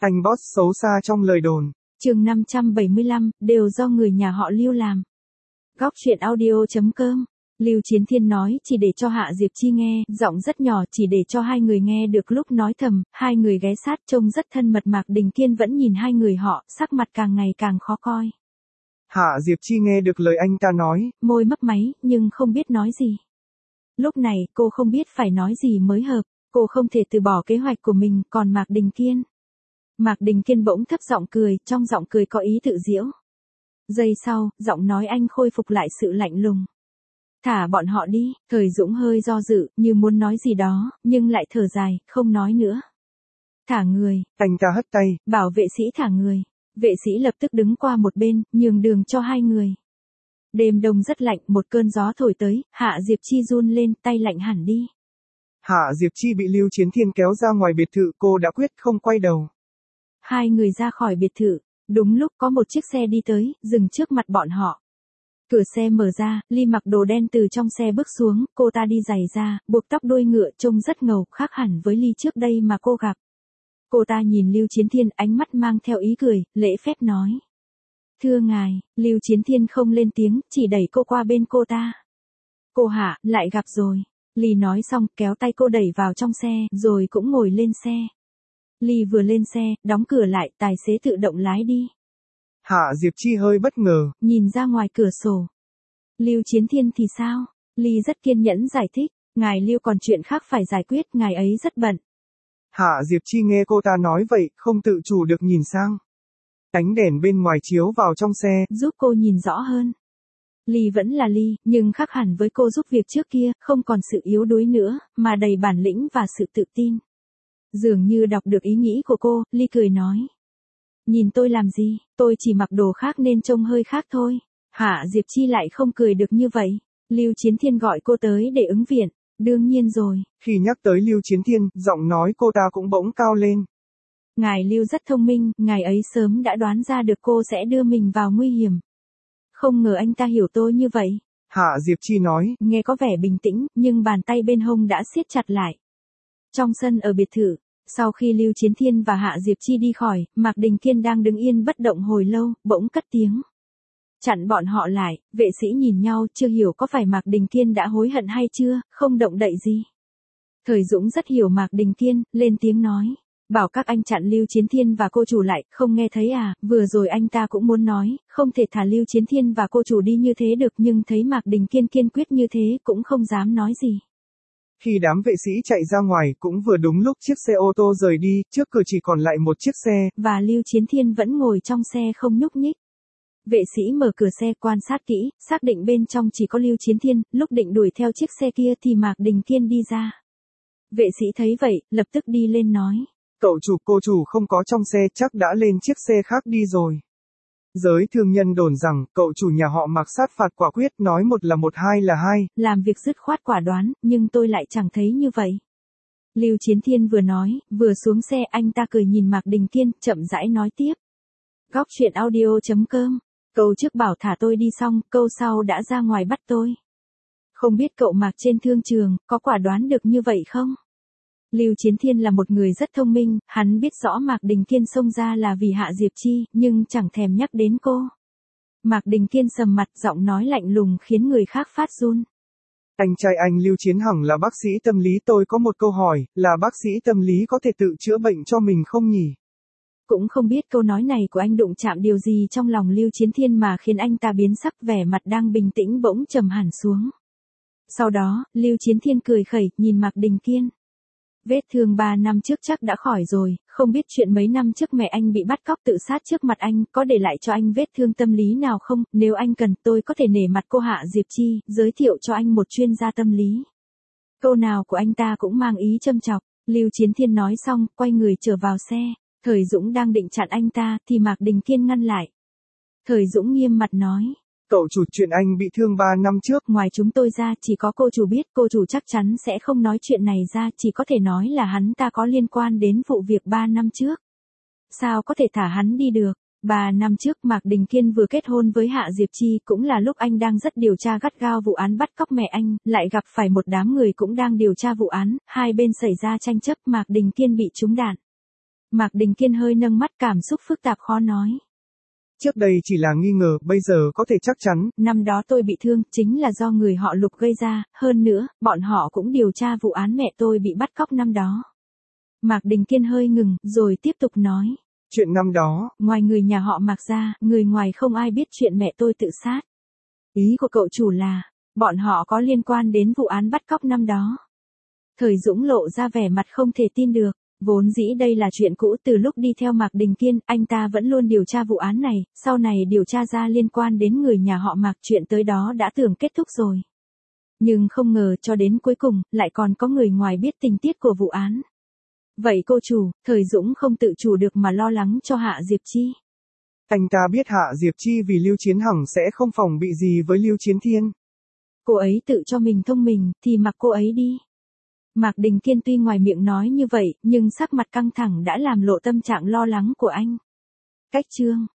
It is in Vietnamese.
Anh boss xấu xa trong lời đồn. Chương 575, đều do người nhà họ Lưu làm. Góc truyện audio.com. Lưu Chiến Thiên nói chỉ để cho Hạ Diệp Chi nghe, giọng rất nhỏ chỉ để cho hai người nghe được lúc nói thầm, hai người ghé sát trông rất thân mật. Mạc Đình Kiên vẫn nhìn hai người họ, sắc mặt càng ngày càng khó coi. Hạ Diệp Chi nghe được lời anh ta nói, môi mấp máy, nhưng không biết nói gì. Lúc này, cô không biết phải nói gì mới hợp, cô không thể từ bỏ kế hoạch của mình, còn Mạc Đình Kiên bỗng thấp giọng cười, trong giọng cười có ý tự giễu. Giây sau, giọng nói anh khôi phục lại sự lạnh lùng. Thả bọn họ đi. Thời Dũng hơi do dự, như muốn nói gì đó, nhưng lại thở dài, không nói nữa. Thả người. Anh ta hất tay. Bảo vệ sĩ thả người. Vệ sĩ lập tức đứng qua một bên, nhường đường cho hai người. Đêm đông rất lạnh, một cơn gió thổi tới, Hạ Diệp Chi run lên, tay lạnh hẳn đi. Hạ Diệp Chi bị Lưu Chiến Thiên kéo ra ngoài biệt thự, cô đã quyết không quay đầu. Hai người ra khỏi biệt thự, đúng lúc có một chiếc xe đi tới, dừng trước mặt bọn họ. Cửa xe mở ra, Ly mặc đồ đen từ trong xe bước xuống, cô ta đi giày da, buộc tóc đuôi ngựa trông rất ngầu, khác hẳn với Ly trước đây mà cô gặp. Cô ta nhìn Lưu Chiến Thiên, ánh mắt mang theo ý cười, lễ phép nói. Thưa ngài. Lưu Chiến Thiên không lên tiếng, chỉ đẩy cô qua bên cô ta. Cô Hạ, lại gặp rồi. Ly nói xong, kéo tay cô đẩy vào trong xe, rồi cũng ngồi lên xe. Ly vừa lên xe, đóng cửa lại, tài xế tự động lái đi. Hạ Diệp Chi hơi bất ngờ, nhìn ra ngoài cửa sổ. Lưu Chiến Thiên thì sao? Ly rất kiên nhẫn giải thích, ngài Lưu còn chuyện khác phải giải quyết, ngài ấy rất bận. Hạ Diệp Chi nghe cô ta nói vậy, không tự chủ được nhìn sang. Ánh đèn bên ngoài chiếu vào trong xe, giúp cô nhìn rõ hơn. Ly vẫn là Ly, nhưng khác hẳn với cô giúp việc trước kia, không còn sự yếu đuối nữa, mà đầy bản lĩnh và sự tự tin. Dường như đọc được ý nghĩ của cô, Ly cười nói. Nhìn tôi làm gì, tôi chỉ mặc đồ khác nên trông hơi khác thôi. Hạ Diệp Chi lại không cười được như vậy. Lưu Chiến Thiên gọi cô tới để ứng viện, đương nhiên rồi. Khi nhắc tới Lưu Chiến Thiên, giọng nói cô ta cũng bỗng cao lên. Ngài Lưu rất thông minh, ngài ấy sớm đã đoán ra được cô sẽ đưa mình vào nguy hiểm. Không ngờ anh ta hiểu tôi như vậy. Hạ Diệp Chi nói, nghe có vẻ bình tĩnh, nhưng bàn tay bên hông đã siết chặt lại. Trong sân ở biệt thự, sau khi Lưu Chiến Thiên và Hạ Diệp Chi đi khỏi, Mạc Đình Kiên đang đứng yên bất động hồi lâu, bỗng cất tiếng. Chặn bọn họ lại, vệ sĩ nhìn nhau, chưa hiểu có phải Mạc Đình Kiên đã hối hận hay chưa, không động đậy gì. Thời Dũng rất hiểu Mạc Đình Kiên, lên tiếng nói. Bảo các anh chặn Lưu Chiến Thiên và cô chủ lại, không nghe thấy à, vừa rồi anh ta cũng muốn nói, không thể thả Lưu Chiến Thiên và cô chủ đi như thế được, nhưng thấy Mạc Đình Kiên kiên quyết như thế cũng không dám nói gì. Khi đám vệ sĩ chạy ra ngoài cũng vừa đúng lúc chiếc xe ô tô rời đi, trước cửa chỉ còn lại một chiếc xe. Và Lưu Chiến Thiên vẫn ngồi trong xe không nhúc nhích. Vệ sĩ mở cửa xe quan sát kỹ, xác định bên trong chỉ có Lưu Chiến Thiên, lúc định đuổi theo chiếc xe kia thì Mạc Đình Kiên đi ra. Vệ sĩ thấy vậy, lập tức đi lên nói. Cậu chủ cô chủ không có trong xe, chắc đã lên chiếc xe khác đi rồi. Giới thương nhân đồn rằng, cậu chủ nhà họ Mạc sát phạt quả quyết, nói một là một, hai là hai. Làm việc dứt khoát quả đoán, nhưng tôi lại chẳng thấy như vậy. Lưu Chiến Thiên vừa nói, vừa xuống xe, anh ta cười nhìn Mạc Đình Kiên, chậm rãi nói tiếp. Góc truyện audio.com. Câu trước bảo thả tôi đi xong, câu sau đã ra ngoài bắt tôi. Không biết cậu Mạc trên thương trường, có quả đoán được như vậy không? Lưu Chiến Thiên là một người rất thông minh, hắn biết rõ Mạc Đình Kiên xông ra là vì Hạ Diệp Chi, nhưng chẳng thèm nhắc đến cô. Mạc Đình Kiên sầm mặt, giọng nói lạnh lùng khiến người khác phát run. Anh trai anh Lưu Chiến Hằng là bác sĩ tâm lý, tôi có một câu hỏi, là bác sĩ tâm lý có thể tự chữa bệnh cho mình không nhỉ? Cũng không biết câu nói này của anh đụng chạm điều gì trong lòng Lưu Chiến Thiên mà khiến anh ta biến sắc, vẻ mặt đang bình tĩnh bỗng trầm hẳn xuống. Sau đó, Lưu Chiến Thiên cười khẩy, nhìn Mạc Đình Kiên. Vết thương 3 năm trước chắc đã khỏi rồi, không biết chuyện mấy năm trước mẹ anh bị bắt cóc tự sát trước mặt anh, có để lại cho anh vết thương tâm lý nào không, nếu anh cần tôi có thể nể mặt cô Hạ Diệp Chi, giới thiệu cho anh một chuyên gia tâm lý. Câu nào của anh ta cũng mang ý châm chọc. Lưu Chiến Thiên nói xong, quay người trở vào xe. Thời Dũng đang định chặn anh ta, thì Mạc Đình Kiên ngăn lại. Thời Dũng nghiêm mặt nói. Cậu chủ, chuyện anh bị thương 3 năm trước. Ngoài chúng tôi ra, chỉ có cô chủ biết, cô chủ chắc chắn sẽ không nói chuyện này ra, chỉ có thể nói là hắn ta có liên quan đến vụ việc 3 năm trước. Sao có thể thả hắn đi được? 3 năm trước Mạc Đình Kiên vừa kết hôn với Hạ Diệp Chi, cũng là lúc anh đang rất điều tra gắt gao vụ án bắt cóc mẹ anh, lại gặp phải một đám người cũng đang điều tra vụ án, hai bên xảy ra tranh chấp, Mạc Đình Kiên bị trúng đạn. Mạc Đình Kiên hơi nâng mắt, cảm xúc phức tạp khó nói. Trước đây chỉ là nghi ngờ, bây giờ có thể chắc chắn. Năm đó tôi bị thương, chính là do người họ Lục gây ra, hơn nữa, bọn họ cũng điều tra vụ án mẹ tôi bị bắt cóc năm đó. Mạc Đình Kiên hơi ngừng, rồi tiếp tục nói. Chuyện năm đó, ngoài người nhà họ Mạc ra, người ngoài không ai biết chuyện mẹ tôi tự sát. Ý của cậu chủ là, bọn họ có liên quan đến vụ án bắt cóc năm đó. Thời Dũng lộ ra vẻ mặt không thể tin được. Vốn dĩ đây là chuyện cũ, từ lúc đi theo Mạc Đình Kiên, anh ta vẫn luôn điều tra vụ án này, sau này điều tra ra liên quan đến người nhà họ Mạc, chuyện tới đó đã tưởng kết thúc rồi. Nhưng không ngờ cho đến cuối cùng, lại còn có người ngoài biết tình tiết của vụ án. Vậy cô chủ, Thời Dũng không tự chủ được mà lo lắng cho Hạ Diệp Chi. Anh ta biết Hạ Diệp Chi vì Lưu Chiến Hằng sẽ không phòng bị gì với Lưu Chiến Thiên. Cô ấy tự cho mình thông minh, thì mặc cô ấy đi. Mạc Đình Kiên tuy ngoài miệng nói như vậy, nhưng sắc mặt căng thẳng đã làm lộ tâm trạng lo lắng của anh. Cách chương